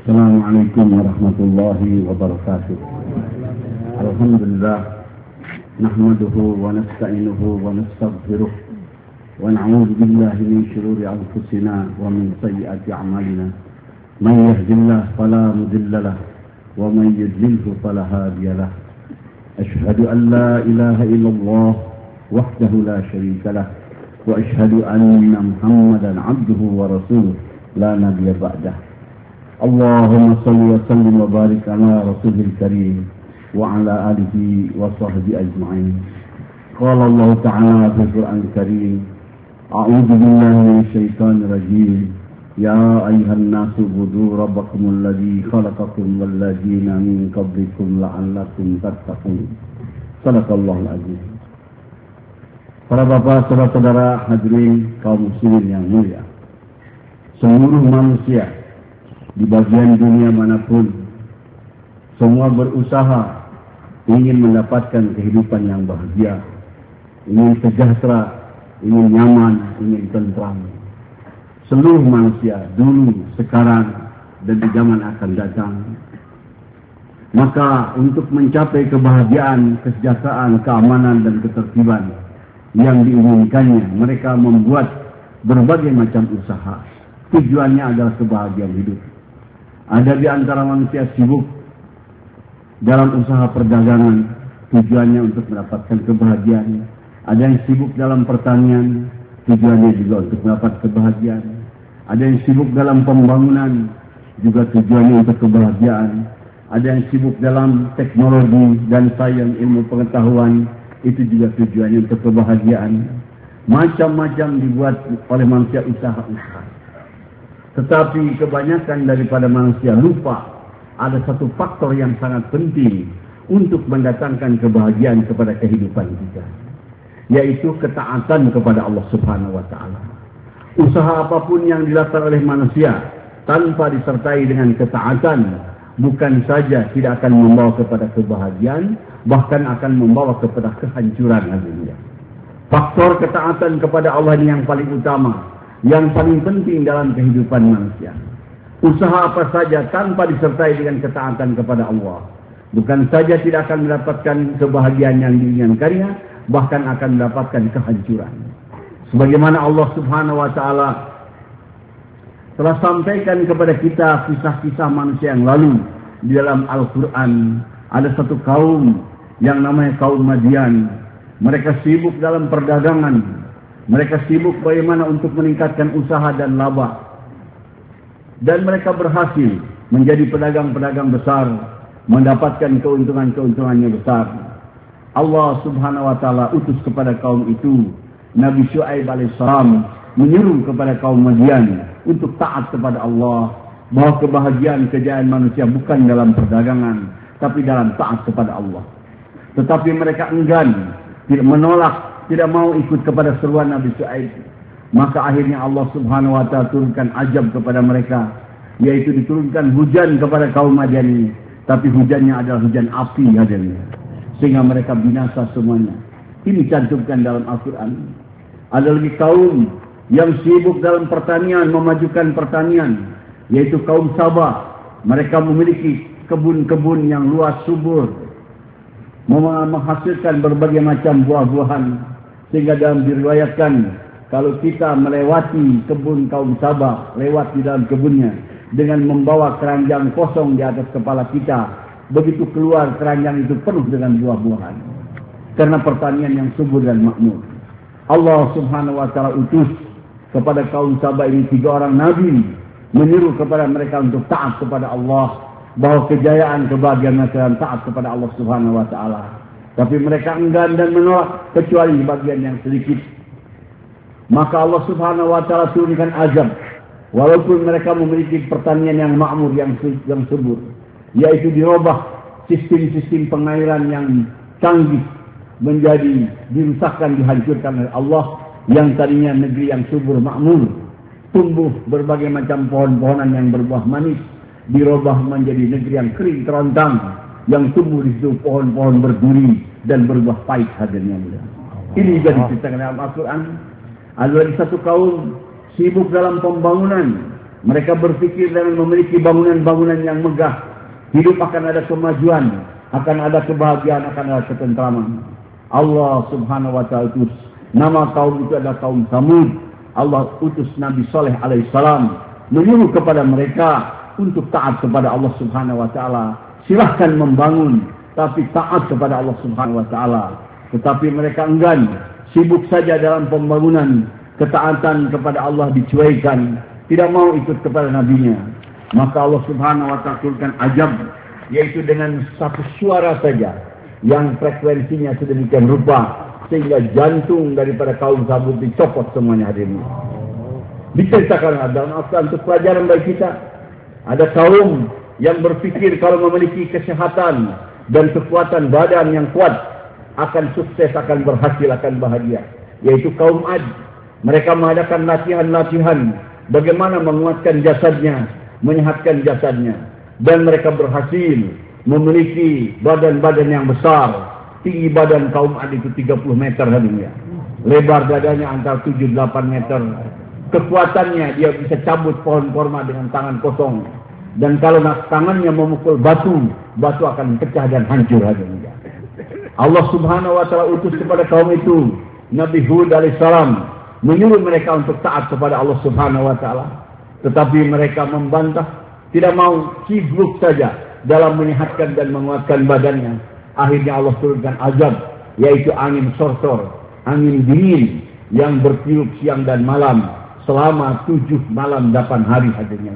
Assalamualaikum warahmatullahi wabarakatuh. Alhamdulillah, nahmaduhu wa nasta'inuhu wa nastaghfiruh wa na'udzu billahi min shururi anfusina wa min sayyiati a'malina. Man yahdihillahu fala mudilla lahu wa man yudlilhu fala hadiya lahu. Asyhadu an la ilaha illallah wahdahu la syarika lahu wa asyhadu anna Muhammadan 'abduhu wa rasuluh la nabiyya ba'dahu. Allahumma salli wa sallim wa barik ala rasulil karim wa ala alihi wa sahbihi ajma'in. Qala Allah ta'ala fil Qur'anil karim, a'udzu billahi minasy syaithanir rajim. Ya ayyuhan nasu ubudu rabbakumul ladzi khalaqakum wal ladzina min qablikum la'allakum tattaqun. Shadaqallahul azim. Para bapak, saudara-saudara hadirin kaum muslimin yang mulia. Seluruh manusia di bagian dunia manapun, semua berusaha ingin mendapatkan kehidupan yang bahagia, ingin sejahtera, ingin nyaman, ingin tentram. Seluruh manusia dulu, sekarang, dan di zaman akan datang. Maka untuk mencapai kebahagiaan, kesejahteraan, keamanan, dan ketertiban yang diinginkannya, mereka membuat berbagai macam usaha. Tujuannya adalah kebahagiaan hidup. Ada di antara manusia sibuk dalam usaha perdagangan, tujuannya untuk mendapatkan kebahagiaan. Ada yang sibuk dalam pertanian, tujuannya juga untuk mendapat kebahagiaan. Ada yang sibuk dalam pembangunan, juga tujuannya untuk kebahagiaan. Ada yang sibuk dalam teknologi dan sains ilmu pengetahuan, itu juga tujuannya untuk kebahagiaan. Macam-macam dibuat oleh manusia usaha-usaha. Tetapi kebanyakan daripada manusia lupa ada satu faktor yang sangat penting untuk mendatangkan kebahagiaan kepada kehidupan kita, yaitu ketaatan kepada Allah Subhanahu wa taala. Usaha apapun yang dilakukan oleh manusia tanpa disertai dengan ketaatan bukan saja tidak akan membawa kepada kebahagiaan, bahkan akan membawa kepada kehancuran nantinya. Faktor ketaatan kepada Allah ini yang paling utama, yang paling penting dalam kehidupan manusia. Usaha apa saja tanpa disertai dengan ketaatan kepada Allah, bukan saja tidak akan mendapatkan kebahagiaan yang diinginkannya, bahkan akan mendapatkan kehancuran. Sebagaimana Allah Subhanahu wa taala telah sampaikan kepada kita kisah-kisah manusia yang lalu di dalam Al-Quran. Ada satu kaum yang namanya kaum Madian. Mereka sibuk dalam perdagangan. Mereka sibuk bagaimana untuk meningkatkan usaha dan laba. Dan mereka berhasil menjadi pedagang-pedagang besar, mendapatkan keuntungan-keuntungannya besar. Allah Subhanahu wa taala utus kepada kaum itu Nabi Syuaib alaihissalam, menyuruh kepada kaum Madian untuk taat kepada Allah, bahwa kebahagiaan kejayaan manusia bukan dalam perdagangan, tapi dalam taat kepada Allah. Tetapi mereka enggan, tidak menolak, tidak mau ikut kepada seruan Nabi Syuaib. Maka akhirnya Allah Subhanahu wa taala turunkan azab kepada mereka, yaitu diturunkan hujan kepada kaum Madian ini. Tapi hujannya adalah hujan api hadirnya, sehingga mereka binasa semuanya. Ini dicantumkan dalam Al-Quran. Ada lagi kaum yang sibuk dalam pertanian, memajukan pertanian, yaitu kaum Sabah. Mereka memiliki kebun-kebun yang luas subur, menghasilkan berbagai macam buah-buahan. Sehingga dalam diriwayatkan, kalau kita melewati kebun kaum Sabah, lewat di dalam kebunnya, dengan membawa keranjang kosong di atas kepala kita, begitu keluar keranjang itu penuh dengan buah-buahan. Karena pertanian yang subur dan makmur. Allah Subhanahu wa taala utus kepada kaum Sabah ini 3 orang nabi, menyuruh kepada mereka untuk taat kepada Allah, bahwa kejayaan, kebahagiaan mereka taat kepada Allah Subhanahu wa taala. Tapi mereka enggan dan menolak, kecuali bagian yang sedikit. Maka Allah Subhanahu wa taala turunkan azab, walaupun mereka memiliki pertanian yang makmur, yang subur, yaitu dirubah sistem-sistem pengairan yang canggih menjadi dirusakkan, dihancurkan oleh Allah. Yang tadinya negeri yang subur makmur, tumbuh berbagai macam pohon-pohonan yang berbuah manis, dirubah menjadi negeri yang kering kerontang, yang tumbuh di situ pohon-pohon berduri dan berbuah pahit hadirnya. Ini juga diceritakan dalam Al-Quran. Ada lagi satu kaum sibuk dalam pembangunan, Mereka berpikir dengan memiliki bangunan-bangunan yang megah. Hidup akan ada kemajuan, akan ada kebahagiaan, akan ada ketentraman. Allah subhanahu wa ta'ala utus. Nama kaum itu adalah kaum Samud. Allah utus Nabi Saleh alaihissalam. Menyuruh kepada mereka untuk taat kepada Allah subhanahu wa ta'ala. Silahkan membangun, tapi taat kepada Allah subhanahu wa ta'ala. Tetapi mereka enggan. Sibuk saja dalam pembangunan. Ketaatan kepada Allah dicuaikan. Tidak mau ikut kepada nabinya. Maka Allah subhanahu wa ta'ala turunkan azab, yaitu dengan satu suara saja yang frekuensinya sedemikian rupa sehingga jantung daripada kaum Samud dicopot semuanya hari ini. Diceritakan dalam Al-Quran untuk pelajaran bagi kita. Ada kaum yang berpikir kalau memiliki kesehatan dan kekuatan badan yang kuat akan sukses, akan berhasil, akan bahagia. Yaitu kaum Ad. Mereka mengadakan latihan-latihan bagaimana menguatkan jasadnya, menyehatkan jasadnya. Dan mereka berhasil memiliki badan-badan yang besar. Tinggi badan kaum Ad itu 30 meter hadanya. Lebar dadanya antara 7-8 meter. Kekuatannya dia bisa cabut pohon korma dengan tangan kosong. Dan kalau tangannya memukul batu, batu akan pecah dan hancur hadanya. Allah subhanahu wa ta'ala utus kepada kaum itu Nabi Hud alaihissalam, menyuruh mereka untuk taat kepada Allah subhanahu wa ta'ala. Tetapi mereka membantah, tidak mau, sibuk saja dalam menyehatkan dan menguatkan badannya. Akhirnya Allah turunkan azab, yaitu angin sorsor, angin dingin yang bertiup siang dan malam selama 7 malam 8 hari hadirnya.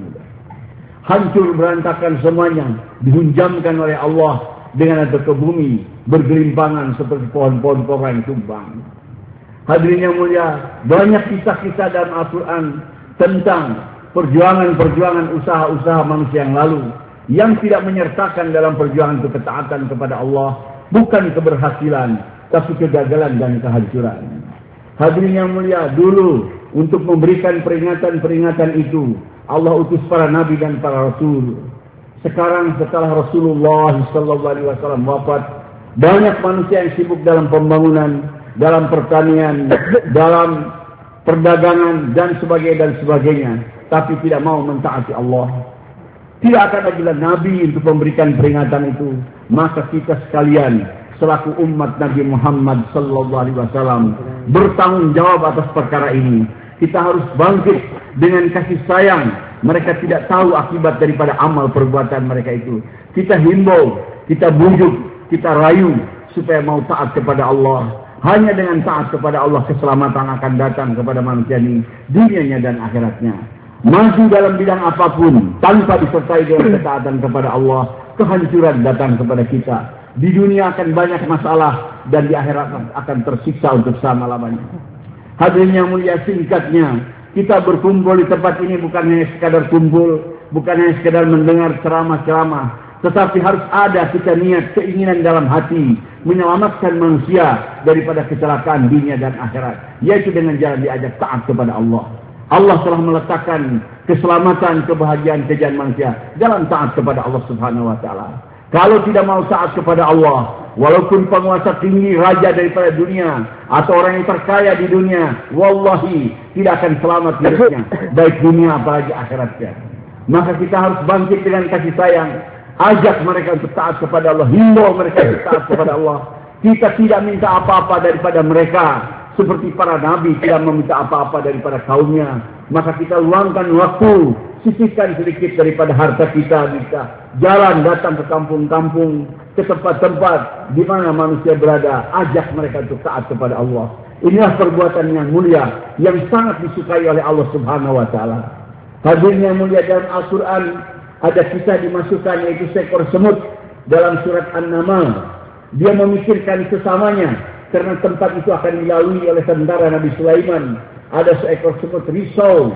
Hancur berantakan semuanya, dihunjamkan oleh Allah dengan ada ke bumi, bergelimpangan seperti pohon-pohon korma yang tumbang. Hadirin yang mulia, banyak kisah-kisah dalam Al-Quran tentang perjuangan-perjuangan usaha-usaha manusia yang lalu yang tidak menyertakan dalam perjuangan itu ketaatan kepada Allah, bukan keberhasilan, tapi kegagalan dan kehancuran. Hadirin yang mulia, dulu untuk memberikan peringatan-peringatan itu Allah utus para nabi dan para rasul. Sekarang setelah Rasulullah SAW wafat, banyak manusia yang sibuk dalam pembangunan, dalam pertanian, dalam perdagangan dan sebagainya, tapi tidak mau mentaati Allah. Tidak akan lagi nabi untuk memberikan peringatan itu. Maka kita sekalian selaku umat Nabi Muhammad SAW bertanggung jawab atas perkara ini. Kita harus bangkit dengan kasih sayang. Mereka tidak tahu akibat daripada amal perbuatan mereka itu. Kita himbau, kita bujuk, kita rayu supaya mau taat kepada Allah. Hanya dengan taat kepada Allah keselamatan akan datang kepada manusia ini, dunianya dan akhiratnya. Maju dalam bidang apapun tanpa disertai dengan ketaatan kepada Allah, kehancuran datang kepada kita. Di dunia akan banyak masalah dan di akhirat akan tersiksa untuk selama-lamanya. Hadirin yang mulia, singkatnya, kita berkumpul di tempat ini bukan hanya sekadar kumpul, bukan hanya sekadar mendengar ceramah-ceramah, tetapi harus ada kita niat, keinginan dalam hati menyelamatkan manusia daripada kecelakaan dunia dan akhirat, yaitu dengan jalan diajak taat kepada Allah. Allah telah meletakkan keselamatan, kebahagiaan, kejayaan manusia dalam taat kepada Allah Subhanahu wa taala. Kalau tidak mau taat kepada Allah, walaupun penguasa tinggi, raja daripada dunia, atau orang yang terkaya di dunia, wallahi tidak akan selamat hidupnya, baik dunia apalagi akhiratnya. Maka kita harus bangkit dengan kasih sayang, ajak mereka untuk taat kepada Allah, himbau mereka untuk taat kepada Allah. Kita tidak minta apa-apa daripada mereka, seperti para nabi tidak meminta apa-apa daripada kaumnya. Maka kita luangkan waktu, sisihkan sedikit daripada harta kita, jalan datang ke kampung-kampung, ke tempat-tempat di mana manusia berada, ajak mereka untuk taat kepada Allah. Inilah perbuatan yang mulia, yang sangat disukai oleh Allah Subhanahu wa taala. Hadirin yang mulia, dalam Al-Quran ada kisah dimasukkan, yaitu seekor semut dalam surat An-Naml. Dia memikirkan sesamanya, karena tempat itu akan dilalui oleh tentara Nabi Sulaiman. Ada seekor semut risau,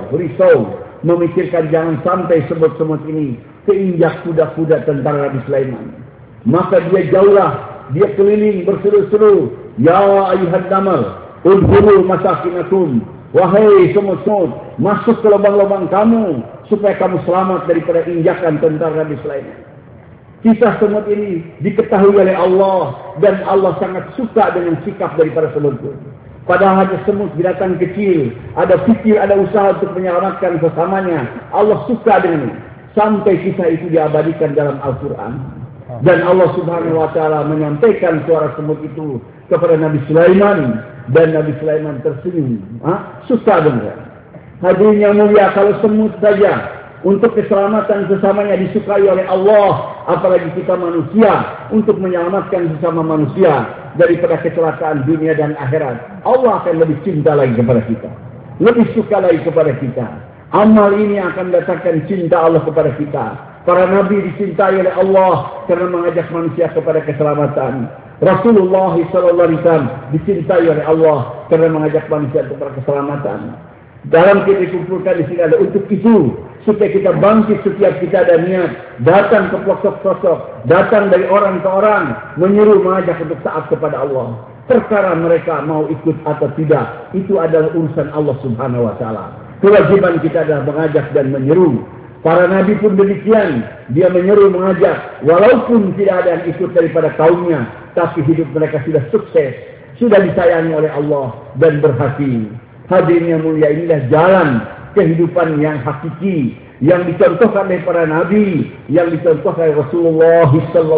memikirkan jangan sampai semut-semut ini keinjak kuda-kuda tentara Nabi Sulaiman. Maka dia jauhlah, dia keliling berseru-seru, ya ayuhan naml, udhuru masakinakum, wahai semut-semut, masuk ke lubang-lubang kamu supaya kamu selamat daripada injakan tentara Nabi Sulaiman. Kisah semut ini diketahui oleh Allah, dan Allah sangat suka dengan sikap daripada semut itu. Padahal hanya semut binatang kecil. Ada fikir, ada usaha untuk menyelamatkan sesamanya. Allah suka dengan ini. Sampai kisah itu diabadikan dalam Al-Quran. Dan Allah Subhanahu wa Ta'ala menyampaikan suara semut itu kepada Nabi Sulaiman. Dan Nabi Sulaiman tersenyum. Suka dengan. Hadirin yang mulia, kalau semut saja untuk keselamatan sesamanya disukai oleh Allah, apalagi kita manusia untuk menyelamatkan sesama manusia daripada kecelakaan dunia dan akhirat, Allah akan lebih cinta lagi kepada kita, lebih suka lagi kepada kita. Amal ini akan datangkan cinta Allah kepada kita. Para nabi dicintai oleh Allah karena mengajak manusia kepada keselamatan. Rasulullah SAW dicintai oleh Allah karena mengajak manusia kepada keselamatan. Dalam kita dikumpulkan di sini ada untuk itu, supaya kita bangkit setiap kita ada niat, datang ke pelosok-pelosok, datang dari orang ke orang, menyeru mengajak untuk taat kepada Allah. Perkara mereka mau ikut atau tidak, itu adalah urusan Allah Subhanahu wa Ta'ala. Kewajiban kita adalah mengajak dan menyeru. Para nabi pun demikian, dia menyeru mengajak, walaupun tidak ada yang ikut daripada kaumnya, tapi hidup mereka sudah sukses, sudah disayangi oleh Allah dan berhasil. Hadirin yang mulia, inilah jalan kehidupan yang hakiki yang dicontohkan oleh para nabi, yang dicontohkan oleh Rasulullah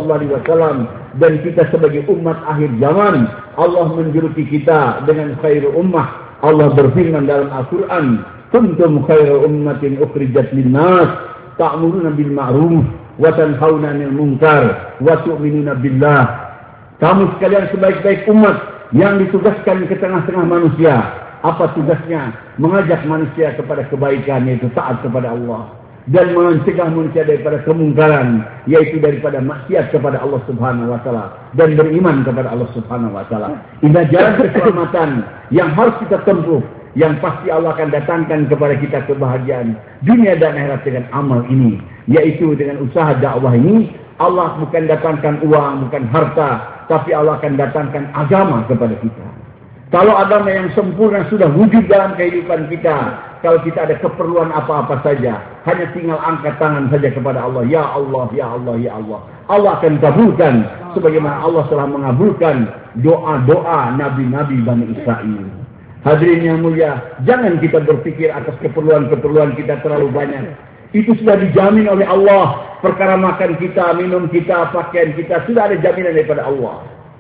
SAW, dan kita sebagai umat akhir zaman. Allah menjuluki kita dengan khairu ummah. Allah berfirman dalam Al-Quran, kuntum khairu ummatin ukhrijat linnas ta'muruna bil ma'ruf wa tanhauna 'anil munkar wa tu'minuna billah. Kamu sekalian sebaik-baik umat yang ditugaskan ke tengah-tengah manusia. Apa tugasnya? Mengajak manusia kepada kebaikan, yaitu taat kepada Allah, dan mencegah manusia daripada kemungkaran, yaitu daripada maksiat kepada Allah Subhanahu wa Ta'ala, dan beriman kepada Allah Subhanahu wa Ta'ala. Inilah jalan keselamatan yang harus kita tempuh, yang pasti Allah akan datangkan kepada kita kebahagiaan dunia dan akhirat dengan amal ini, yaitu dengan usaha dakwah ini. Allah bukan datangkan uang, bukan harta, tapi Allah akan datangkan agama kepada kita. Kalau agama yang sempurna sudah wujud dalam kehidupan kita, kalau kita ada keperluan apa-apa saja, hanya tinggal angkat tangan saja kepada Allah. Ya Allah, Ya Allah, Ya Allah. Allah akan kabulkan, sebagaimana Allah telah mengabulkan doa-doa Nabi-Nabi Bani Israel. Hadirin yang mulia, jangan kita berpikir atas keperluan-keperluan kita terlalu banyak. Itu sudah dijamin oleh Allah. Perkara makan kita, minum kita, pakaian kita, sudah ada jaminan daripada Allah.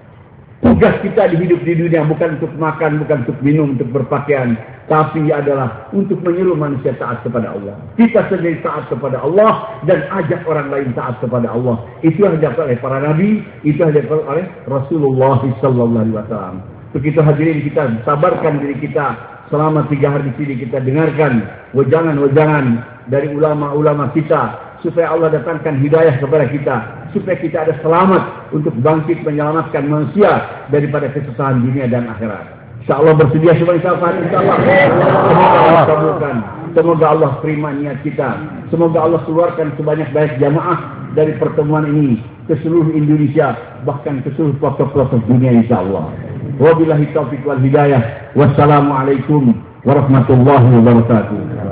Tugas kita hidup di dunia bukan untuk makan, bukan untuk minum, untuk berpakaian, tapi adalah untuk menyeru manusia taat kepada Allah. Kita sendiri taat kepada Allah dan ajak orang lain taat kepada Allah. Itu yang dilakukan oleh para nabi, itu yang dilakukan oleh Rasulullah SAW. Begitu hadirin, kita sabarkan diri kita selama 3 hari di sini, kita dengarkan wejangan-wejangan dari ulama-ulama kita, supaya Allah datangkan hidayah kepada kita, supaya kita ada selamat untuk bangkit menyelamatkan manusia daripada kesusahan dunia dan akhirat. InsyaAllah bersedia semua insyaAllah. Semoga Allah kabulkan. Semoga Allah terima niat kita. Semoga Allah keluarkan sebanyak-banyak jamaah dari pertemuan ini ke seluruh Indonesia, bahkan ke seluruh pelosok-pelosok dunia insyaAllah. Wabillahi taufiq wal hidayah. Wassalamualaikum warahmatullahi wabarakatuh.